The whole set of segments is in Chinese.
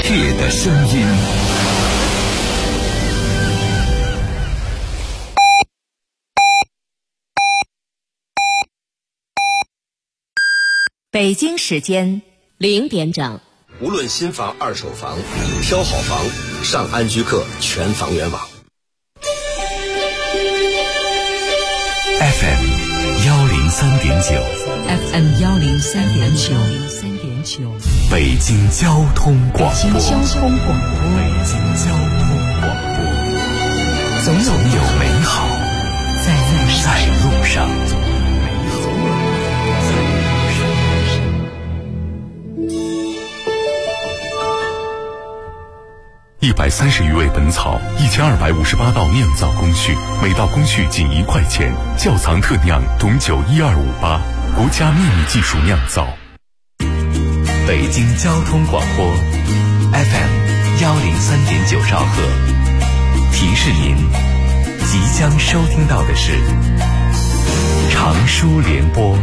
界的声音。 北京时间0点整。 无论新房、二手房，挑好房，上安居客全房源网。 FM 103.9 FM 103.9 北京交通广播。 北京交通广播。总有美好在路上。 130余味本草，1258道酿造工序，每道工序仅1块钱。窖藏特酿董酒1258，国家秘密技术酿造。 北京交通广播 FM 103.9兆赫，提示您即将收听到的是长舒联播。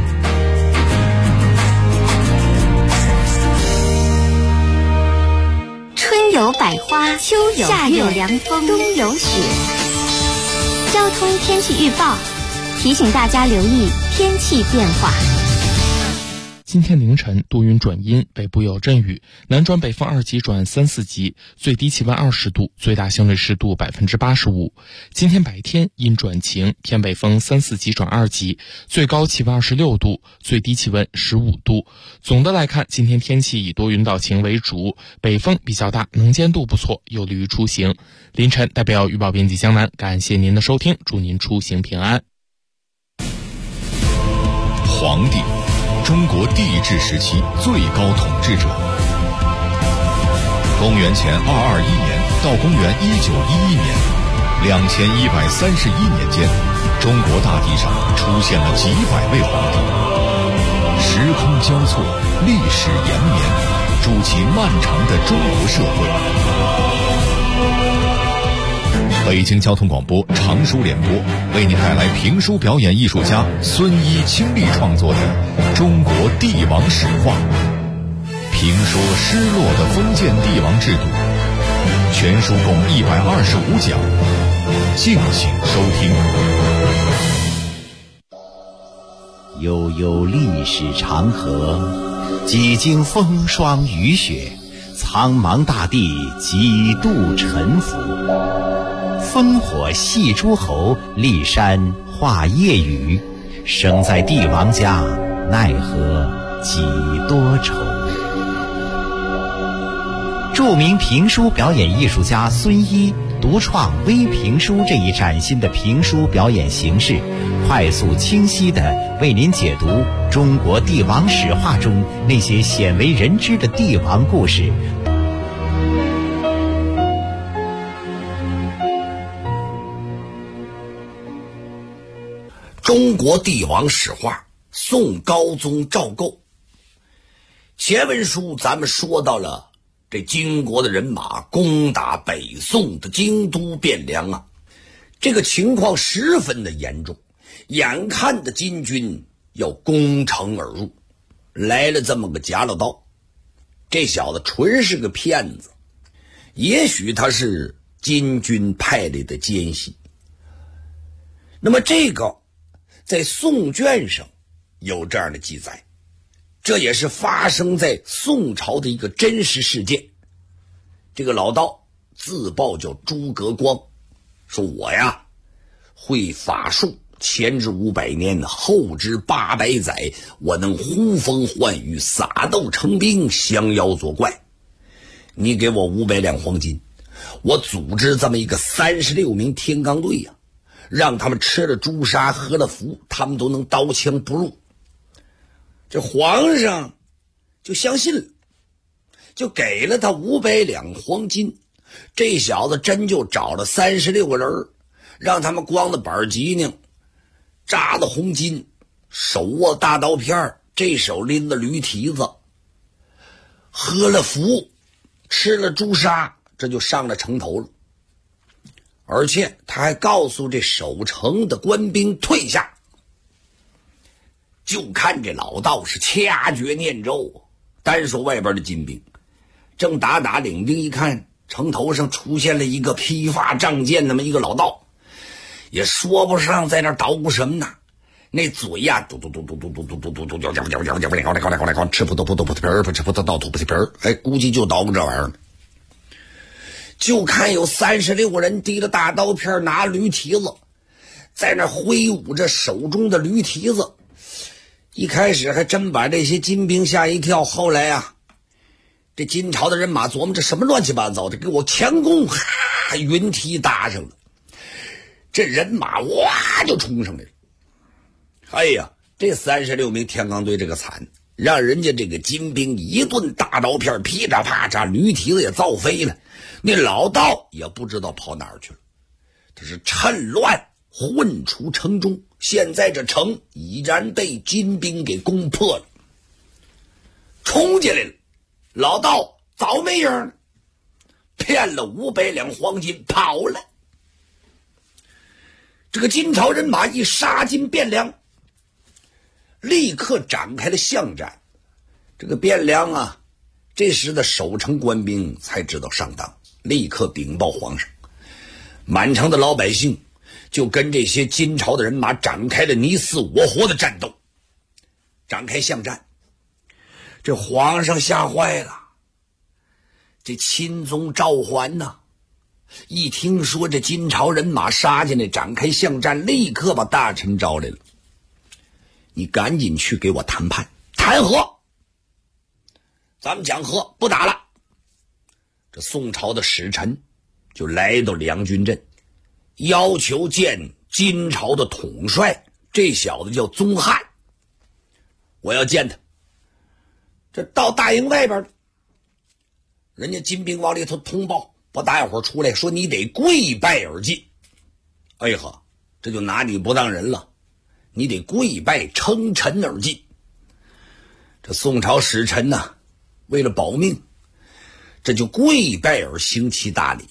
春有百花，秋有夏有凉风，冬有雪。交通天气预报提醒大家留意天气变化。 今天凌晨多云转阴，北部有阵雨，南转北风2级转3、4级，最低气温20度，最大相对湿度85%。今天白天阴转晴，偏北风3、4级转2级，最高气温26度，最低气温15度。总的来看，今天天气以多云到晴为主，北风比较大，能见度不错，有利于出行。凌晨代表预报编辑江南，感谢您的收听，祝您出行平安。 皇帝，中国帝制时期最高统治者。公元前221年到公元1911年，2131年间，中国大地上出现了几百位皇帝。时空交错，历史延绵，筑起漫长的中国社会。北京交通广播长舒联播为您带来评书表演艺术家孙一倾力创作的《中国帝王史话》，评说失落的封建帝王制度，全书共125讲，敬请收听。 悠悠历史长河，几经风霜雨雪，苍茫大地几度沉浮。烽火戏诸侯，骊山画夜雨，生在帝王家，奈何几多愁。著名评书表演艺术家孙一独创微评书这一崭新的评书表演形式，快速清晰地为您解读中国帝王史话中那些鲜为人知的帝王故事。 中国帝王史话，宋高宗赵构。前文书咱们说到了这金国的人马攻打北宋的京都汴梁啊，这个情况十分的严重，眼看着金军要攻城而入，来了这么个假老道。这小子纯是个骗子，也许他是金军派来的奸细。那么这个在宋卷上有这样的记载，这也是发生在宋朝的一个真实事件。这个老道自报叫诸葛光，说我呀会法术，前至500年，后至800载，我能呼风唤雨，撒豆成兵，降妖作怪。你给我500两黄金，我组织这么一个36名天罡队呀，让他们吃了朱砂，喝了符，他们都能刀枪不入。这皇上就相信了，就给了他500两黄金。这小子真就找了36个人，让他们光着板脊梁，扎了红巾，手握大刀片，这手拎着驴蹄子，喝了符，吃了朱砂，这就上了城头了。而且他还告诉这守城的官兵退下。就看这老道是掐诀念咒，单说外边的金兵， 正打领兵一看，城头上出现了一个披发仗剑那么一个老道，也说不上在那捣鼓什么呢，那嘴呀嘟嘟嘟嘟嘟嘟嘟嘟嘟嘟嘟，吃葡萄皮儿，吃葡萄倒吐葡萄皮儿，哎，估计就捣鼓这玩意儿。就看有36人提着大刀片，拿驴蹄子，在那挥舞着手中的驴蹄子。一开始还真把这些金兵吓一跳，后来啊，这金朝的人马琢磨这什么乱七八糟的，给我强攻，哈，云梯搭上了，这人马哇就冲上来了。哎呀，这36名天罡队这个惨，让人家这个金兵一顿大刀片噼嚓啪嚓，驴蹄子也造飞了，那老道也不知道跑哪儿去了。他是趁乱混出城中，现在这城已然被金兵给攻破了，冲进来了。老道早没影了，骗了500两黄金跑了。这个金朝人马一杀进汴梁，立刻展开了巷战。这个汴梁啊，这时的守城官兵才知道上当，立刻禀报皇上。满城的老百姓就跟这些金朝的人马展开了你死我活的战斗，展开巷战。这皇上吓坏了，这钦宗赵桓呢，一听说这金朝人马杀进来展开巷战，立刻把大臣招来了，你赶紧去给我谈判谈和，咱们讲和，不打了。这宋朝的使臣就来到梁军镇，要求见金朝的统帅，这小子叫宗翰，我要见他。这到大营外边，人家金兵往里头通报，把大伙出来说你得跪拜而进。哎呵，这就拿你不当人了，你得跪拜称臣而进。这宋朝使臣呢，为了保命，这就跪拜而行其大礼，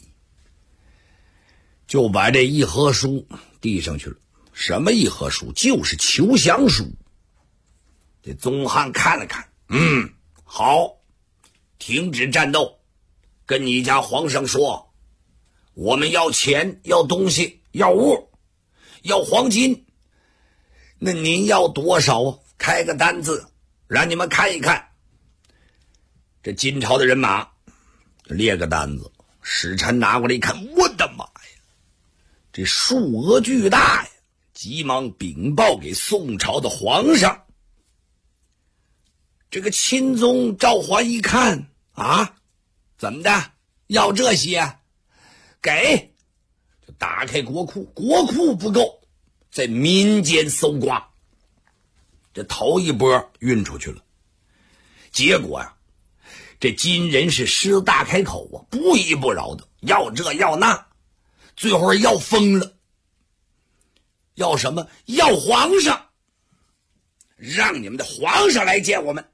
就把这议和书递上去了。什么议和书？就是求降书。这宗翰看了看，好，停止战斗，跟你家皇上说，我们要钱，要东西，要物，要黄金，那您要多少啊？开个单子让你们看一看。这金朝的人马列个单子，使臣拿过来一看，我的妈呀，这数额巨大呀，急忙禀报给宋朝的皇上。这个钦宗赵桓一看啊，怎么的，要这些？给，就打开国库，国库不够，在民间搜刮。这头一波运出去了，结果啊，这金人是狮子大开口啊，不依不饶的，要这要那，最后要疯了。要什么？要皇上，让你们的皇上来见我们。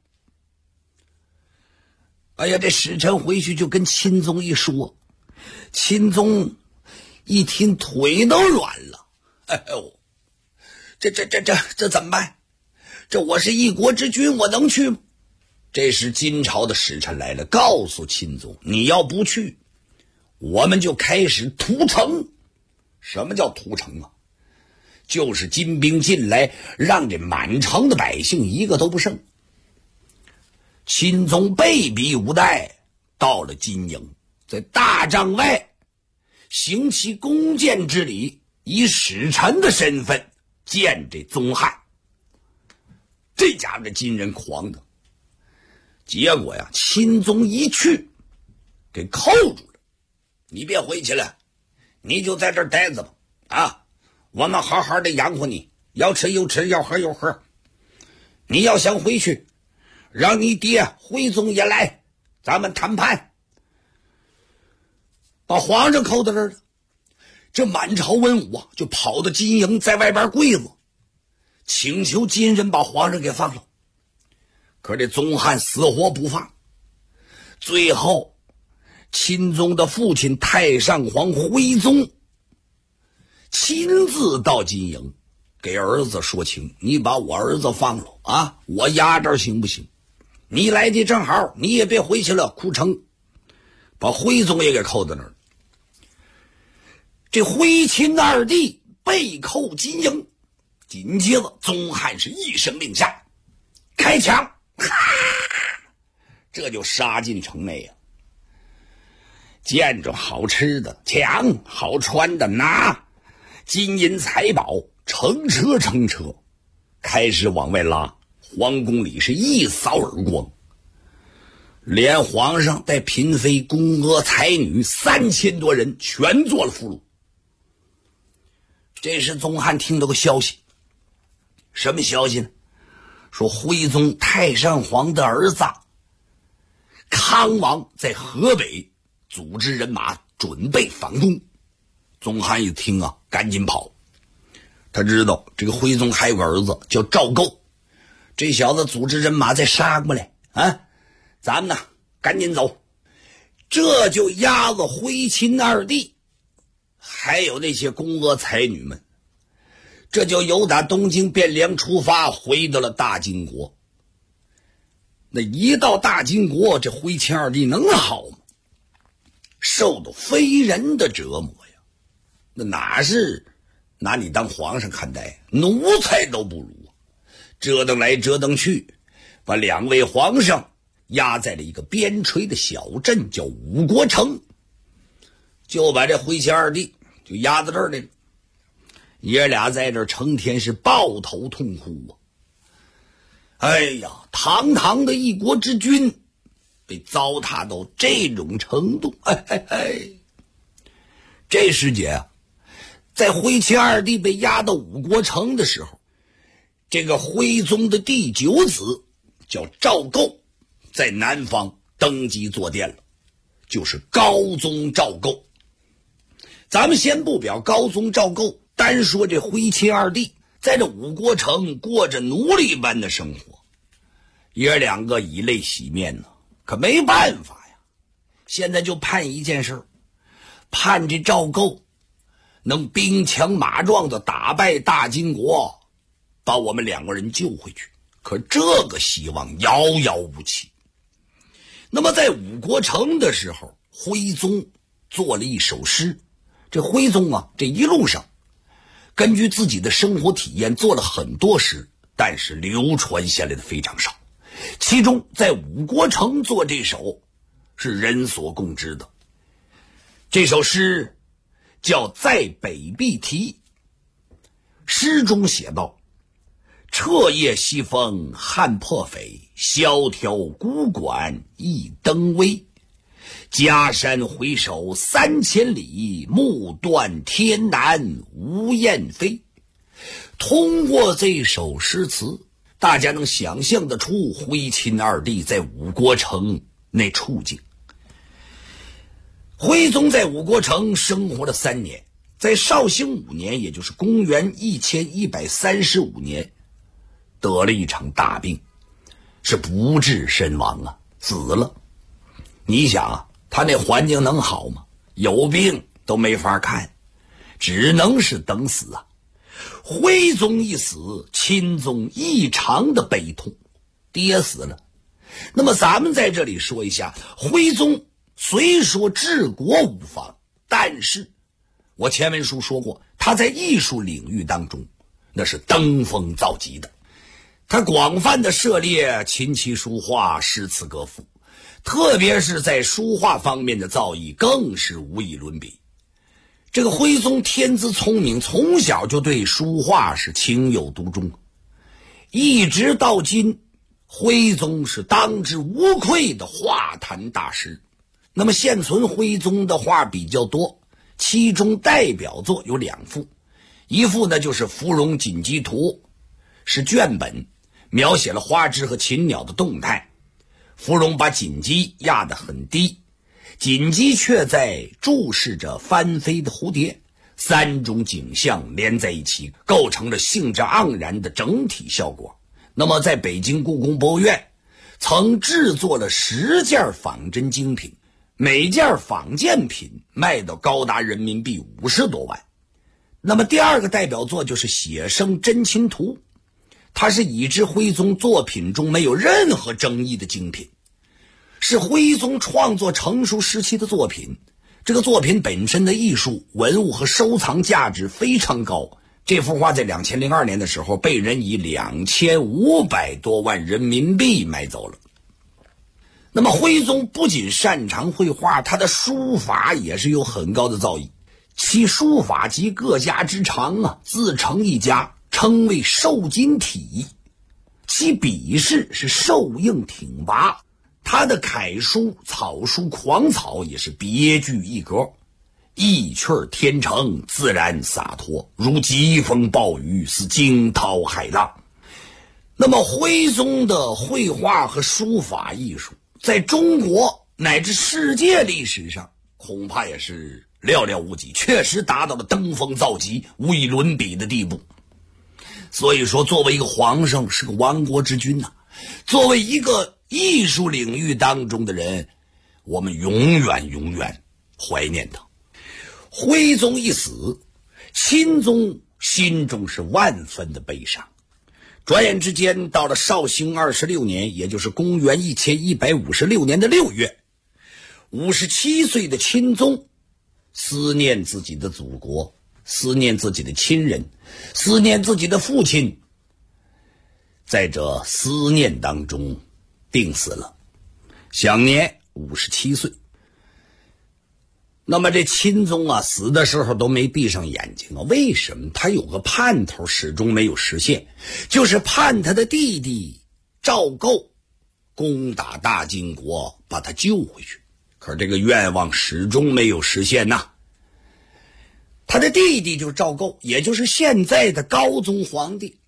哎呀，这使臣回去就跟钦宗一说，钦宗一听腿都软了。哎呦，这怎么办？这我是一国之君，我能去吗？这时金朝的使臣来了，告诉钦宗，你要不去，我们就开始屠城。什么叫屠城啊？就是金兵进来，让这满城的百姓一个都不剩。钦宗被逼无奈，到了金营，在大帐外行其恭见之礼，以使臣的身份见这宗翰。这家伙这金人狂的，结果呀，钦宗一去给扣住了，你别回去了，你就在这儿待着吧，啊，我们好好的养活你，要吃有吃，要喝有喝。你要想回去，让你爹徽宗也来，咱们谈判。把皇上扣到这儿了，这满朝文武啊就跑到金营，在外边跪着，请求金人把皇上给放了。可这宗翰死活不放，最后钦宗的父亲太上皇徽宗亲自到金营给儿子说情，你把我儿子放了啊，我压这儿行不行？你来的正好，你也别回去了，哭成把徽宗也给扣在那儿。这徽钦二帝被扣金营，紧接着宗翰是一声令下，开枪，这就杀进城内呀。见着好吃的抢，好穿的拿，金银财宝乘车开始往外拉。皇宫里是一扫而光，连皇上带嫔妃宫娥才女3000多人全做了俘虏。这时宗翰听到个消息，什么消息呢？说徽宗太上皇的儿子康王在河北组织人马准备反攻。宗翰一听啊，赶紧跑。他知道这个徽宗还有个儿子叫赵构，这小子组织人马再杀过来啊，咱们呢赶紧走。这就押了徽钦二帝还有那些宫娥才女们，这就由打东京汴梁出发，回到了大金国。那一到大金国，这徽钦二帝能好吗？受到非人的折磨呀，那哪是拿你当皇上看待，奴才都不如。折腾来折腾去，把2位皇上压在了一个边陲的小镇叫五国城，就把这徽钦二帝就压在这儿来了。爷俩在这儿成天是抱头痛哭啊！哎呀，堂堂的一国之君被糟蹋到这种程度，这时节啊，在徽钦二帝被押到五国城的时候，这个徽宗的第9子叫赵构，在南方登基坐殿了，就是高宗赵构。咱们先不表高宗赵构，单说这徽钦二帝在这五国城过着奴隶般的生活，爷2个以泪洗面呢，可没办法呀。现在就盼一件事，盼这赵构能兵强马壮的打败大金国，把我们2个人救回去。可这个希望遥遥无期。那么在五国城的时候，徽宗做了一首诗。这徽宗啊，这一路上根据自己的生活体验做了很多诗，但是流传下来的非常少。其中在五国城做这首是人所共知的。这首诗叫《在北壁题》。诗中写道：彻夜西风撼破匪，萧条孤馆一灯微。家山回首3000里，目断天南无雁飞。通过这首诗词，大家能想象得出徽钦二帝在五国城那处境。徽宗在五国城生活了3年，在绍兴5年，也就是公元1135年，得了一场大病，是不治身亡啊，死了。你想啊，他那环境能好吗？有病都没法看，只能是等死啊。徽宗一死，钦宗异常的悲痛，爹死了。那么咱们在这里说一下，徽宗虽说治国无方，但是我前文书说过，他在艺术领域当中那是登峰造极的。他广泛的涉猎琴棋书画、诗词歌赋，特别是在书画方面的造诣更是无以伦比。这个徽宗天资聪明，从小就对书画是情有独钟，一直到今，徽宗是当之无愧的画坛大师。那么现存徽宗的画比较多，其中代表作有2幅，一幅呢就是《芙蓉锦鸡图》，是卷本，描写了花枝和禽鸟的动态。芙蓉把锦鸡压得很低，锦鸡却在注视着翻飞的蝴蝶，3种景象连在一起，构成了兴致盎然的整体效果。那么在北京故宫博物院曾制作了10件仿真精品，每件仿件品卖到高达人民币50多万。那么第2个代表作就是《写生真禽图》，它是已知徽宗作品中没有任何争议的精品。 是徽宗创作成熟时期的作品。这个作品本身的艺术、文物和收藏价值非常高。这幅画在2002年的时候被人以2500多万人民币买走了。那么徽宗不仅擅长绘画，他的书法也是有很高的造诣。其书法集各家之长啊，自成一家，称为瘦金体。其笔势是瘦硬挺拔，他的楷书、草书、狂草也是别具一格，意趣天成，自然洒脱，如疾风暴雨，似惊涛骇浪。那么徽宗的绘画和书法艺术在中国乃至世界历史上恐怕也是寥寥无几，确实达到了登峰造极、无以伦比的地步。所以说，作为一个皇上，是个亡国之君呐，作为一个艺术领域当中的人，我们永远怀念他。徽宗一死，钦宗心中是万分的悲伤。转眼之间到了绍兴26年，也就是公元1156年的6月，57岁的钦宗思念自己的祖国，思念自己的亲人，思念自己的父亲，在这思念当中病死了，享年57岁。那么这钦宗啊，死的时候都没闭上眼睛啊，为什么？他有个盼头始终没有实现，就是盼他的弟弟赵构攻打大金国，把他救回去。可是这个愿望始终没有实现呐。他的弟弟就是赵构，也就是现在的高宗皇帝。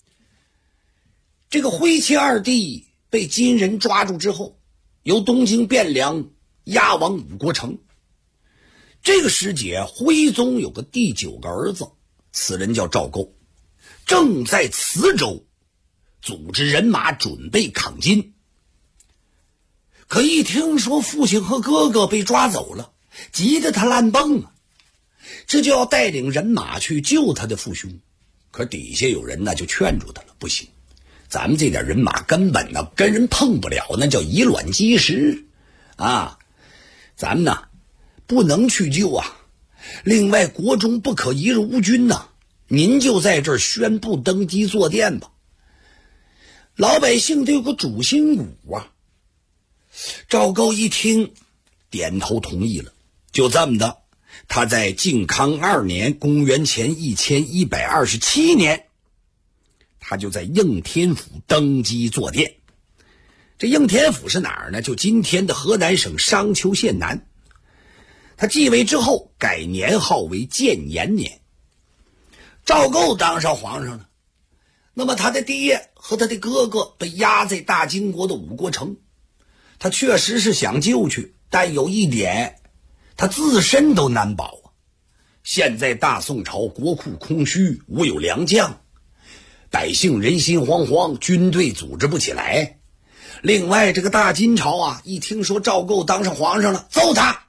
这个徽钦二帝被金人抓住之后，由东京汴梁押往五国城。这个时节，徽宗有个第9个儿子，此人叫赵构，正在磁州组织人马准备抗金。可一听说父亲和哥哥被抓走了，急得他烂蹦啊，这就要带领人马去救他的父兄。可底下有人呢就劝住他了，不行，咱们这点人马根本呢跟人碰不了，那叫以卵击石啊，咱们呢不能去救啊。另外国中不可一日无君呐，您就在这儿宣布登基坐殿吧，老百姓得有个主心骨啊。赵构一听点头同意了，就这么的，他在靖康2年公元前1127年，他就在应天府登基坐殿。这应天府是哪儿呢？就今天的河南省商丘县南。他继位之后改年号为建炎年。赵构当上皇上了，那么他的爹和他的哥哥被压在大金国的五国城，他确实是想救去，但有一点，他自身都难保啊。现在大宋朝国库空虚，无有良将，百姓人心惶惶，军队组织不起来。另外这个大金朝啊，一听说赵构当上皇上了，揍他，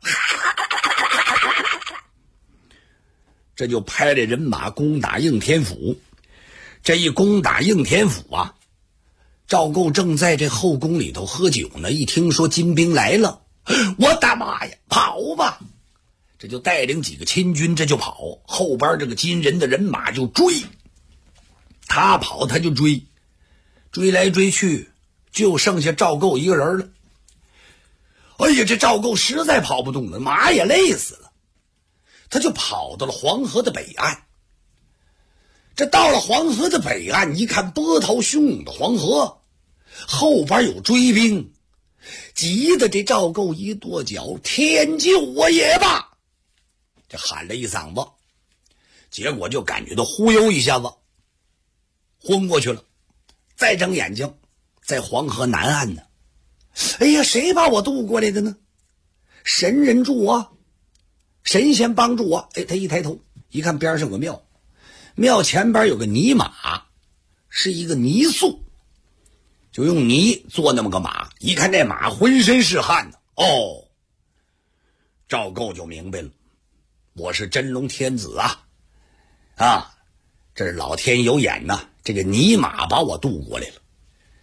这就派了人马攻打应天府。这一攻打应天府啊，赵构正在这后宫里头喝酒呢，一听说金兵来了，我的妈呀，跑吧！这就带领几个亲军，这就跑，后边这个金人的人马就追，他跑他就追，追来追去，就剩下赵构一个人了。哎呀，这赵构实在跑不动了，马也累死了，他就跑到了黄河的北岸。这到了黄河的北岸，一看波涛汹涌的黄河，后边有追兵，急得这赵构一跺脚，天救我也罢，这喊了一嗓子，结果就感觉到忽悠一下子昏过去了。再睁眼睛，在黄河南岸呢。哎呀，谁把我渡过来的呢？神人助我，神仙帮助我。哎，他一抬头一看，边上有个庙，庙前边有个泥马，是一个泥塑，就用泥做那么个马。一看这马浑身是汗呢，哦，赵构就明白了，我是真龙天子啊，这是老天有眼呐，这个泥马把我渡过来了。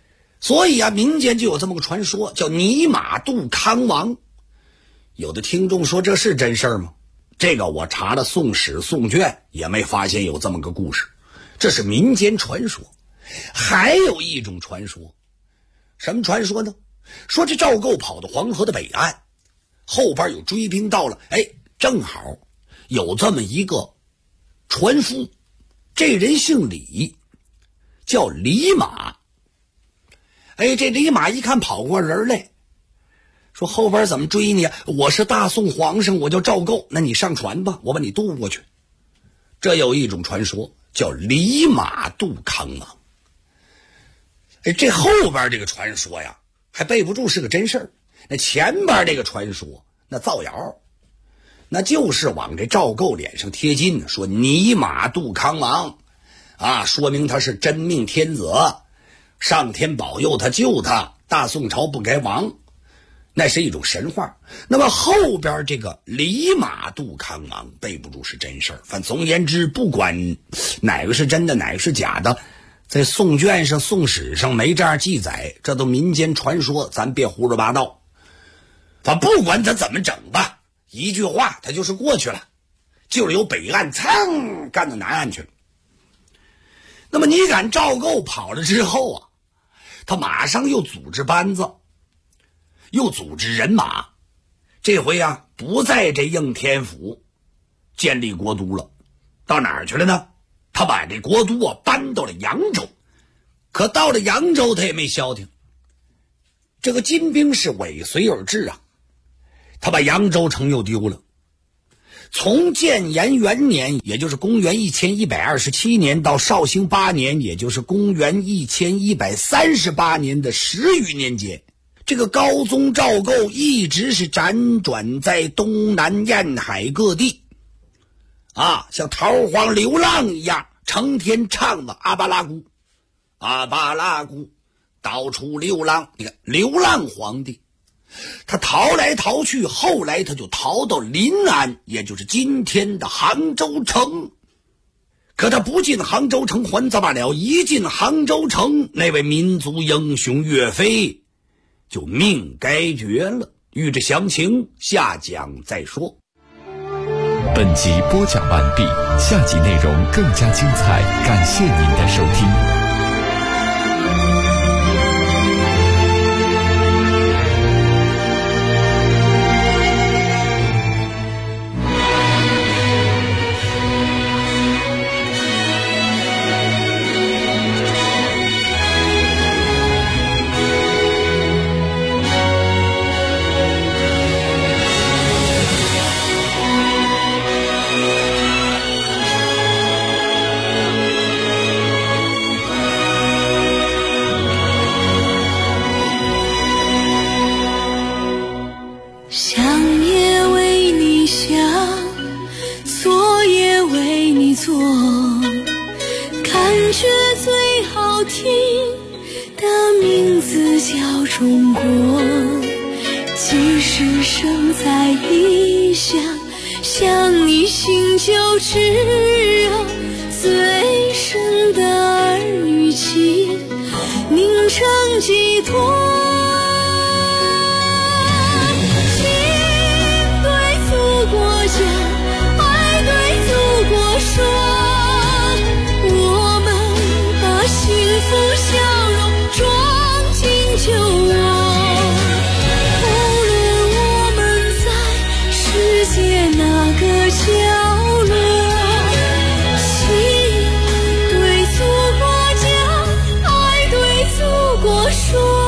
所以啊，民间就有这么个传说，叫泥马渡康王。有的听众说这是真事儿吗？这个我查了《宋史》《宋卷》，也没发现有这么个故事，这是民间传说。还有一种传说，什么传说呢？说这赵构跑到黄河的北岸，后边有追兵到了，正好有这么一个船夫，这人姓李，叫李马。这李马一看跑过人来，说后边怎么追你啊？我是大宋皇上，我叫赵构，那你上船吧，我把你渡过去。这有一种传说叫李马渡康王。这后边这个传说呀，还背不住是个真事儿。那前边这个传说那造谣，那就是往这赵构脸上贴金，说泥马渡康王啊，说明他是真命天子，上天保佑他救他，大宋朝不该亡，那是一种神话。那么后边这个李马渡康王背不住是真事儿。反正总而言之，不管哪个是真的哪个是假的，在宋卷上宋史上没这样记载，这都民间传说，咱别胡说八道。反正不管他怎么整吧，一句话他就是过去了，就是由北岸噌干到南岸去了。那么你赶赵构跑了之后啊，他马上又组织班子，又组织人马，这回啊不在这应天府建立国都了，到哪儿去了呢？他把这国都啊搬到了扬州。可到了扬州他也没消停，这个金兵是尾随而至啊，他把扬州城又丢了。从建炎元年，也就是公元1127年到绍兴8年，也就是公元1138年的10余年间，这个高宗赵构一直是辗转在东南沿海各地啊，像逃荒流浪一样，成天唱的阿巴拉姑阿巴拉姑，到处流浪。你看流浪皇帝，他逃来逃去，后来他就逃到临安，也就是今天的杭州城。可他不进杭州城还则罢了，一进杭州城，那位民族英雄岳飞就命该绝了。欲知详情，下讲再说。 本集播讲完毕，下集内容更加精彩，感谢您的收听。 中国，即使生在异乡，想你心就炙热，最深的儿女情凝成寄托。情对祖国讲，爱对祖国说，我们把幸福笑容装进酒窝。无论我们在世界哪个角落，情对祖国讲，爱对祖国说。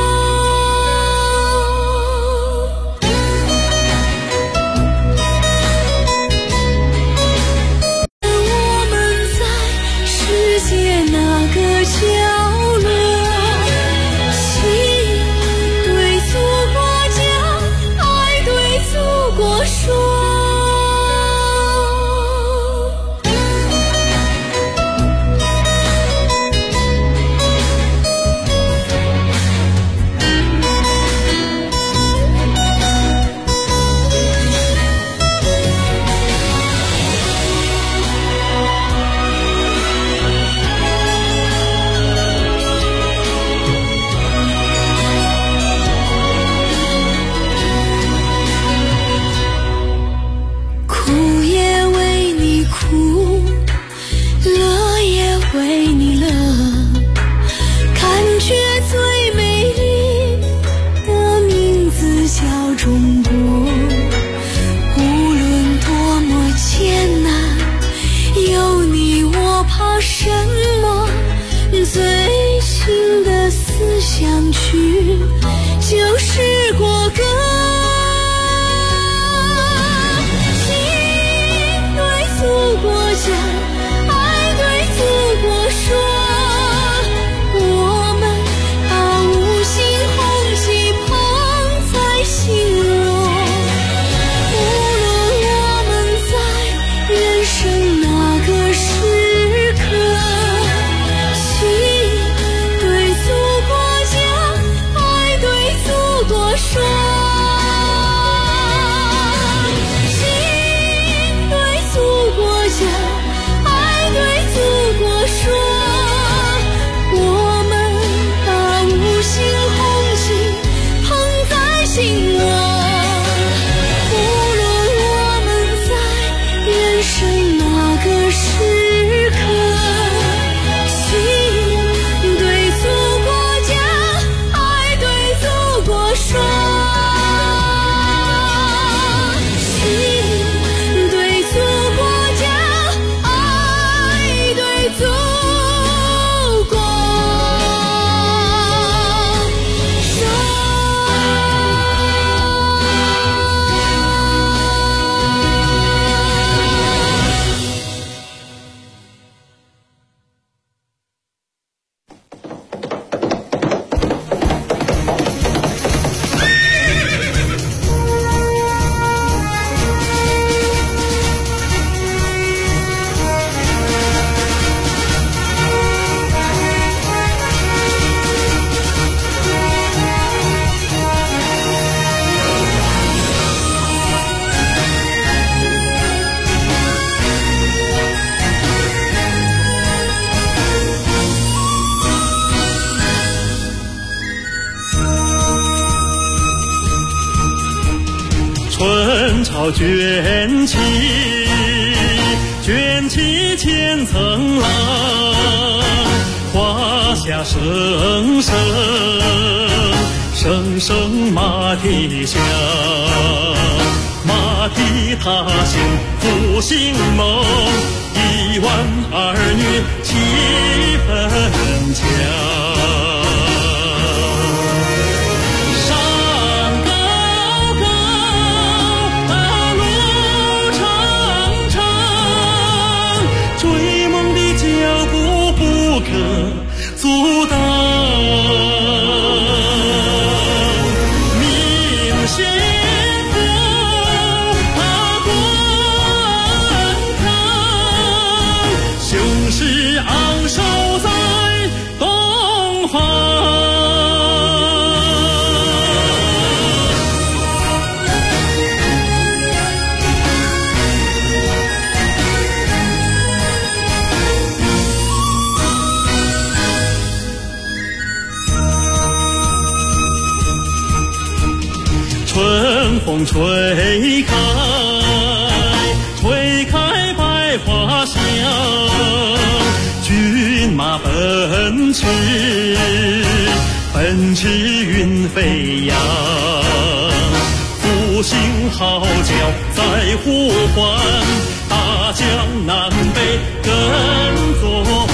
好卷起，卷起千层浪，华夏声声，声声马蹄响，马蹄踏响复兴梦，1万儿女气氛强。阻挡明星福冠堂，雄狮昂首在东方。春风吹开，吹开百花香，骏马奔驰，奔驰云飞扬，复兴号角在呼唤，大江南北跟作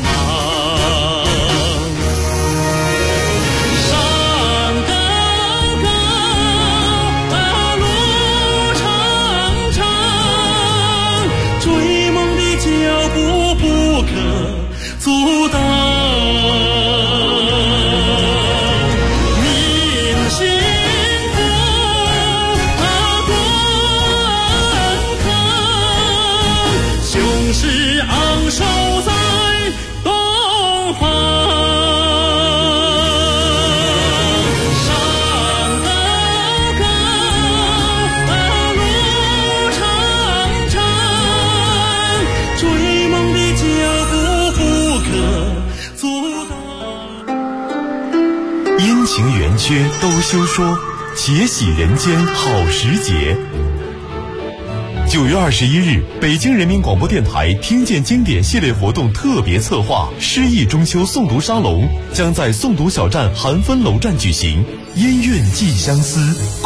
阻挡明星福冠堂，雄狮昂首在东方。山高高，路长长，追梦的脚步阴晴圆缺都休说，且喜人间好时节。9月21日，北京人民广播电台听见经典系列活动特别策划诗意中秋诵读沙龙将在诵读小站韩芬楼站举行，音韵寄相思。